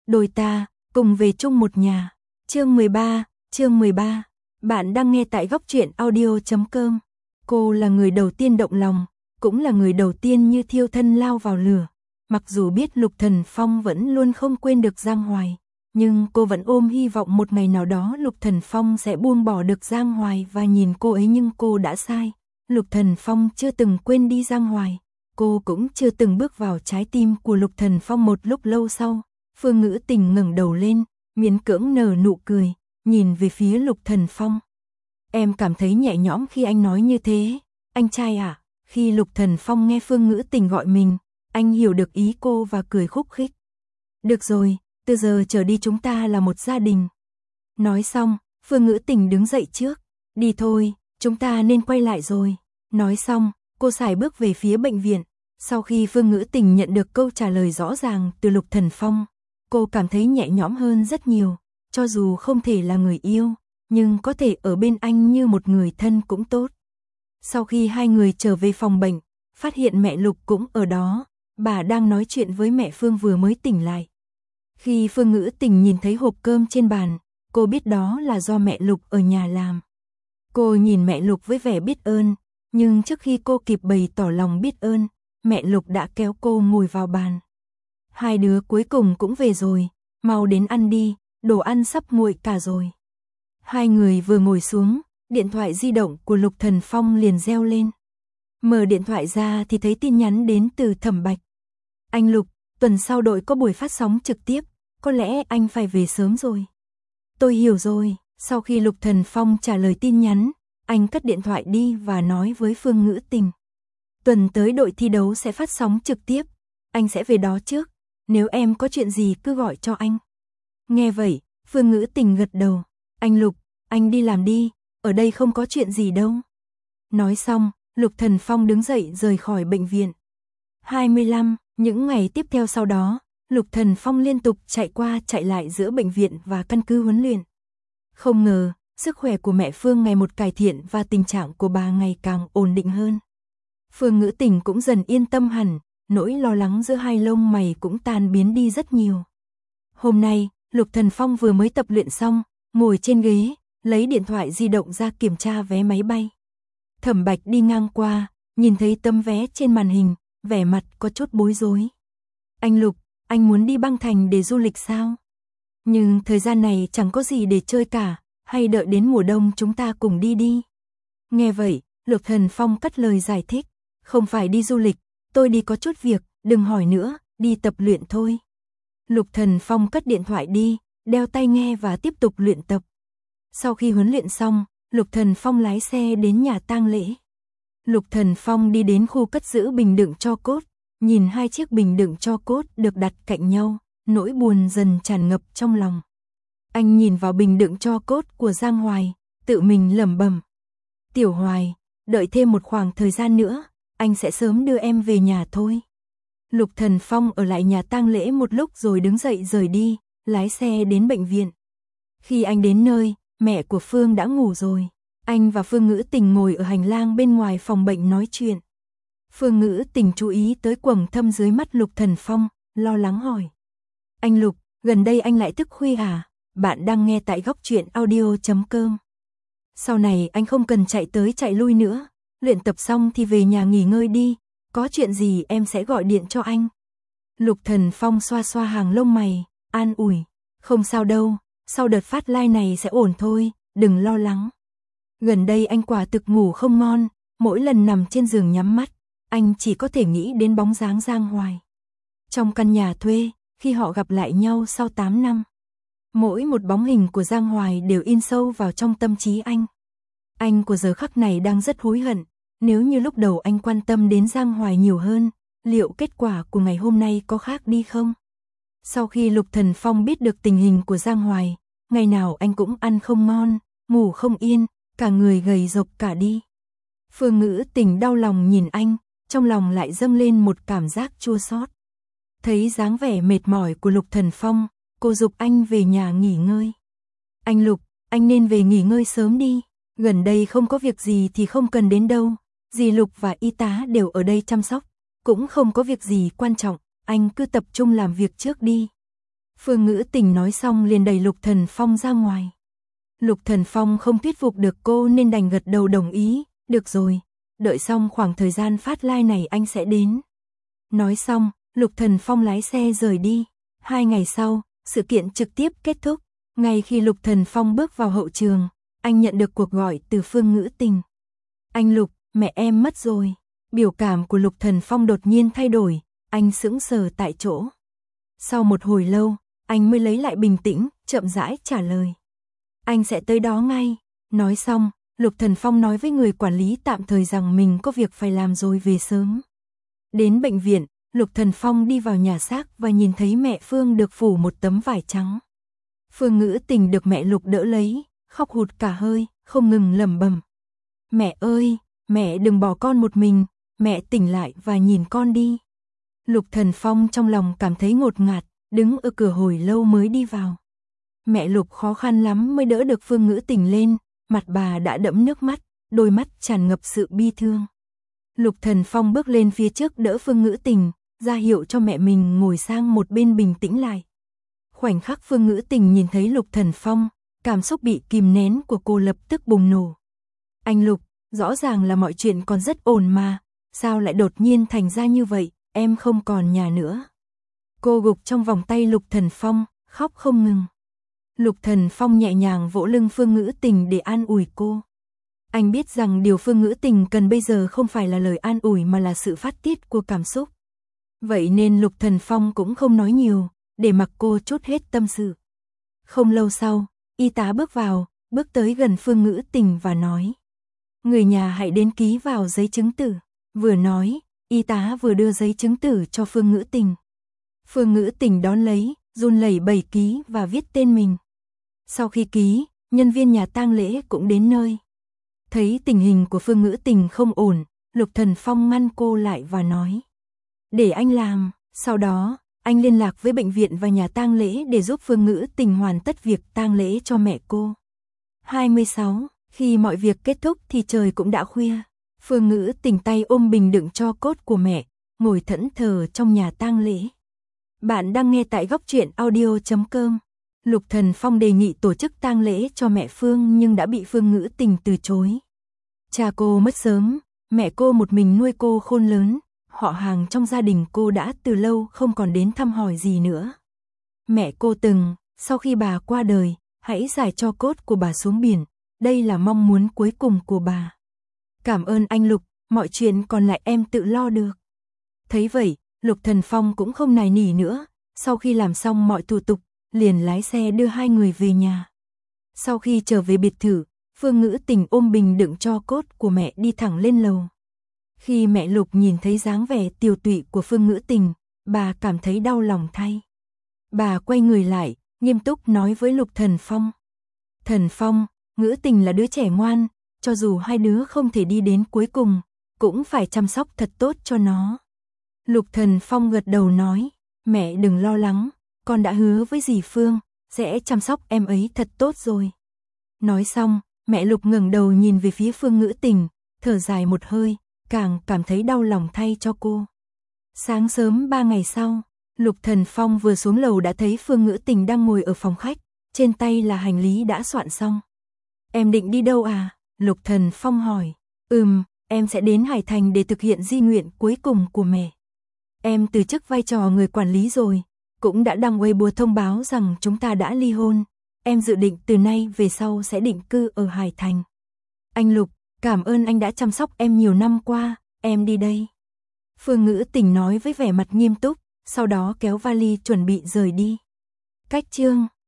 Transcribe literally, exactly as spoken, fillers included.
đôi ta, cùng về chung một nhà. Chương mười ba, chương mười ba. Bạn đang nghe tại góc truyện audio chấm com. Cô là người đầu tiên động lòng, cũng là người đầu tiên như thiêu thân lao vào lửa. Mặc dù biết Lục Thần Phong vẫn luôn không quên được Giang Hoài, nhưng cô vẫn ôm hy vọng một ngày nào đó Lục Thần Phong sẽ buông bỏ được Giang Hoài và nhìn cô ấy, nhưng cô đã sai. Lục Thần Phong chưa từng quên đi Giang Hoài, cô cũng chưa từng bước vào trái tim của Lục Thần Phong. Một lúc lâu sau, Phương Ngữ Tình ngẩng đầu lên, miễn cưỡng nở nụ cười, nhìn về phía Lục Thần Phong. Em cảm thấy nhẹ nhõm khi anh nói như thế, anh trai à? Khi Lục Thần Phong nghe Phương Ngữ Tình gọi mình, anh hiểu được ý cô và cười khúc khích. Được rồi, từ giờ trở đi chúng ta là một gia đình. Nói xong, Phương Ngữ Tình đứng dậy trước. Đi thôi, chúng ta nên quay lại rồi. Nói xong, cô sải bước về phía bệnh viện. Sau khi Phương Ngữ Tình nhận được câu trả lời rõ ràng từ Lục Thần Phong, cô cảm thấy nhẹ nhõm hơn rất nhiều. Cho dù không thể là người yêu, nhưng có thể ở bên anh như một người thân cũng tốt. Sau khi hai người trở về phòng bệnh, phát hiện mẹ Lục cũng ở đó. Bà đang nói chuyện với mẹ Phương vừa mới tỉnh lại. Khi Phương Ngữ Tình nhìn thấy hộp cơm trên bàn, cô biết đó là do mẹ Lục ở nhà làm. Cô nhìn mẹ Lục với vẻ biết ơn, nhưng trước khi cô kịp bày tỏ lòng biết ơn, mẹ Lục đã kéo cô ngồi vào bàn. Hai đứa cuối cùng cũng về rồi, mau đến ăn đi, đồ ăn sắp nguội cả rồi. Hai người vừa ngồi xuống, điện thoại di động của Lục Thần Phong liền reo lên. Mở điện thoại ra thì thấy tin nhắn đến từ Thẩm Bạch. Anh Lục, tuần sau đội có buổi phát sóng trực tiếp, có lẽ anh phải về sớm rồi. Tôi hiểu rồi. Sau khi Lục Thần Phong trả lời tin nhắn, anh cất điện thoại đi và nói với Phương Ngữ Tình. Tuần tới đội thi đấu sẽ phát sóng trực tiếp, anh sẽ về đó trước, nếu em có chuyện gì cứ gọi cho anh. Nghe vậy, Phương Ngữ Tình gật đầu. Anh Lục, anh đi làm đi, ở đây không có chuyện gì đâu. Nói xong, Lục Thần Phong đứng dậy rời khỏi bệnh viện. hai mươi lăm, những ngày tiếp theo sau đó, Lục Thần Phong liên tục chạy qua chạy lại giữa bệnh viện và căn cứ huấn luyện. Không ngờ, sức khỏe của mẹ Phương ngày một cải thiện và tình trạng của bà ngày càng ổn định hơn. Phương Ngữ Tình cũng dần yên tâm hẳn, nỗi lo lắng giữa hai lông mày cũng tan biến đi rất nhiều. Hôm nay, Lục Thần Phong vừa mới tập luyện xong, ngồi trên ghế, lấy điện thoại di động ra kiểm tra vé máy bay. Thẩm Bạch đi ngang qua, nhìn thấy tấm vé trên màn hình, vẻ mặt có chút bối rối. Anh Lục, anh muốn đi băng thành để du lịch sao? Nhưng thời gian này chẳng có gì để chơi cả, hay đợi đến mùa đông chúng ta cùng đi đi. Nghe vậy, Lục Thần Phong cất lời giải thích. Không phải đi du lịch, tôi đi có chút việc, đừng hỏi nữa, đi tập luyện thôi. Lục Thần Phong cất điện thoại đi, đeo tai nghe và tiếp tục luyện tập. Sau khi huấn luyện xong, Lục Thần Phong lái xe đến nhà tang lễ. Lục Thần Phong đi đến khu cất giữ bình đựng tro cốt, nhìn hai chiếc bình đựng tro cốt được đặt cạnh nhau, nỗi buồn dần tràn ngập trong lòng. Anh nhìn vào bình đựng tro cốt của Giang Hoài, tự mình lẩm bẩm. Tiểu Hoài, đợi thêm một khoảng thời gian nữa, anh sẽ sớm đưa em về nhà thôi. Lục Thần Phong ở lại nhà tang lễ một lúc rồi đứng dậy rời đi, lái xe đến bệnh viện. Khi anh đến nơi, mẹ của Phương đã ngủ rồi. Anh và Phương Ngữ Tình ngồi ở hành lang bên ngoài phòng bệnh nói chuyện. Phương Ngữ Tình chú ý tới quầng thâm dưới mắt Lục Thần Phong, lo lắng hỏi. Anh Lục, gần đây anh lại thức khuya à? Bạn đang nghe tại góc truyện audio chấm com. Sau này anh không cần chạy tới chạy lui nữa, luyện tập xong thì về nhà nghỉ ngơi đi, có chuyện gì em sẽ gọi điện cho anh. Lục Thần Phong xoa xoa hàng lông mày, an ủi. Không sao đâu, sau đợt phát like này sẽ ổn thôi, đừng lo lắng. Gần đây anh quả thực ngủ không ngon, mỗi lần nằm trên giường nhắm mắt, anh chỉ có thể nghĩ đến bóng dáng Giang Hoài. Trong căn nhà thuê, khi họ gặp lại nhau sau tám năm, mỗi một bóng hình của Giang Hoài đều in sâu vào trong tâm trí anh. Anh của giờ khắc này đang rất hối hận, nếu như lúc đầu anh quan tâm đến Giang Hoài nhiều hơn, liệu kết quả của ngày hôm nay có khác đi không? Sau khi Lục Thần Phong biết được tình hình của Giang Hoài, ngày nào anh cũng ăn không ngon, ngủ không yên, cả người gầy rộc cả đi. Phương Ngữ Tình đau lòng nhìn anh, trong lòng lại dâng lên một cảm giác chua xót. Thấy dáng vẻ mệt mỏi của Lục Thần Phong, cô giục anh về nhà nghỉ ngơi. Anh Lục, anh nên về nghỉ ngơi sớm đi, gần đây không có việc gì thì không cần đến đâu, dì Lục và y tá đều ở đây chăm sóc, cũng không có việc gì quan trọng, anh cứ tập trung làm việc trước đi. Phương Ngữ Tình nói xong liền đẩy Lục Thần Phong ra ngoài. Lục Thần Phong không thuyết phục được cô nên đành gật đầu đồng ý, được rồi, đợi xong khoảng thời gian phát lai này anh sẽ đến. Nói xong, Lục Thần Phong lái xe rời đi. Hai ngày sau, sự kiện trực tiếp kết thúc. Ngay khi Lục Thần Phong bước vào hậu trường, anh nhận được cuộc gọi từ Phương Ngữ Tình. Anh Lục, mẹ em mất rồi. Biểu cảm của Lục Thần Phong đột nhiên thay đổi, anh sững sờ tại chỗ. Sau một hồi lâu, anh mới lấy lại bình tĩnh, chậm rãi trả lời. Anh sẽ tới đó ngay. Nói xong, Lục Thần Phong nói với người quản lý tạm thời rằng mình có việc phải làm rồi về sớm. Đến bệnh viện, Lục Thần Phong đi vào nhà xác và nhìn thấy mẹ Phương được phủ một tấm vải trắng. Phương Ngữ Tình được mẹ Lục đỡ lấy, khóc hụt cả hơi, không ngừng lẩm bẩm. Mẹ ơi, mẹ đừng bỏ con một mình, mẹ tỉnh lại và nhìn con đi. Lục Thần Phong trong lòng cảm thấy ngột ngạt, đứng ở cửa hồi lâu mới đi vào. Mẹ Lục khó khăn lắm mới đỡ được Phương Ngữ Tình lên, mặt bà đã đẫm nước mắt, đôi mắt tràn ngập sự bi thương. Lục Thần Phong bước lên phía trước đỡ Phương Ngữ Tình, ra hiệu cho mẹ mình ngồi sang một bên bình tĩnh lại. Khoảnh khắc Phương Ngữ Tình nhìn thấy Lục Thần Phong, cảm xúc bị kìm nén của cô lập tức bùng nổ. Anh Lục, rõ ràng là mọi chuyện còn rất ổn mà, sao lại đột nhiên thành ra như vậy, em không còn nhà nữa. Cô gục trong vòng tay Lục Thần Phong, khóc không ngừng. Lục Thần Phong nhẹ nhàng vỗ lưng Phương Ngữ Tình để an ủi cô. Anh biết rằng điều Phương Ngữ Tình cần bây giờ không phải là lời an ủi mà là sự phát tiết của cảm xúc. Vậy nên Lục Thần Phong cũng không nói nhiều, để mặc cô trút hết tâm sự. Không lâu sau, y tá bước vào, bước tới gần Phương Ngữ Tình và nói. Người nhà hãy đến ký vào giấy chứng tử. Vừa nói, y tá vừa đưa giấy chứng tử cho Phương Ngữ Tình. Phương Ngữ Tình đón lấy, run lẩy bẩy ký và viết tên mình. Sau khi ký, nhân viên nhà tang lễ cũng đến nơi. Thấy tình hình của Phương Ngữ Tình không ổn, Lục Thần Phong ngăn cô lại và nói. Để anh làm, sau đó, anh liên lạc với bệnh viện và nhà tang lễ để giúp Phương Ngữ Tình hoàn tất việc tang lễ cho mẹ cô. hai mươi sáu, khi mọi việc kết thúc thì trời cũng đã khuya. Phương Ngữ Tình tay ôm bình đựng tro cốt của mẹ, ngồi thẫn thờ trong nhà tang lễ. Bạn đang nghe tại góc truyện audio chấm com. Lục Thần Phong đề nghị tổ chức tang lễ cho mẹ Phương nhưng đã bị Phương Ngữ Tình từ chối. Cha cô mất sớm, mẹ cô một mình nuôi cô khôn lớn, họ hàng trong gia đình cô đã từ lâu không còn đến thăm hỏi gì nữa. Mẹ cô từng, sau khi bà qua đời, hãy giải tro cốt của bà xuống biển, đây là mong muốn cuối cùng của bà. Cảm ơn anh Lục, mọi chuyện còn lại em tự lo được. Thấy vậy, Lục Thần Phong cũng không nài nỉ nữa, sau khi làm xong mọi thủ tục, liền lái xe đưa hai người về nhà. Sau khi trở về biệt thự, Phương Ngữ Tình ôm bình đựng tro cốt của mẹ đi thẳng lên lầu. Khi mẹ Lục nhìn thấy dáng vẻ tiều tụy của Phương Ngữ Tình, bà cảm thấy đau lòng thay. Bà quay người lại, nghiêm túc nói với Lục Thần Phong. Thần Phong, Ngữ Tình là đứa trẻ ngoan, cho dù hai đứa không thể đi đến cuối cùng, cũng phải chăm sóc thật tốt cho nó. Lục Thần Phong gật đầu nói, mẹ đừng lo lắng, con đã hứa với dì Phương, sẽ chăm sóc em ấy thật tốt rồi. Nói xong, mẹ Lục ngẩng đầu nhìn về phía Phương Ngữ Tình, thở dài một hơi, càng cảm thấy đau lòng thay cho cô. Sáng sớm ba ngày sau, Lục Thần Phong vừa xuống lầu đã thấy Phương Ngữ Tình đang ngồi ở phòng khách, trên tay là hành lý đã soạn xong. Em định đi đâu à? Lục Thần Phong hỏi. Ừm, em sẽ đến Hải Thành để thực hiện di nguyện cuối cùng của mẹ. Em từ chức vai trò người quản lý rồi, cũng đã đăng Weibo thông báo rằng chúng ta đã ly hôn. Em dự định từ nay về sau sẽ định cư ở Hải Thành. Anh Lục, cảm ơn anh đã chăm sóc em nhiều năm qua, em đi đây. Phương Ngữ Tình nói với vẻ mặt nghiêm túc, sau đó kéo vali chuẩn bị rời đi. Cách chương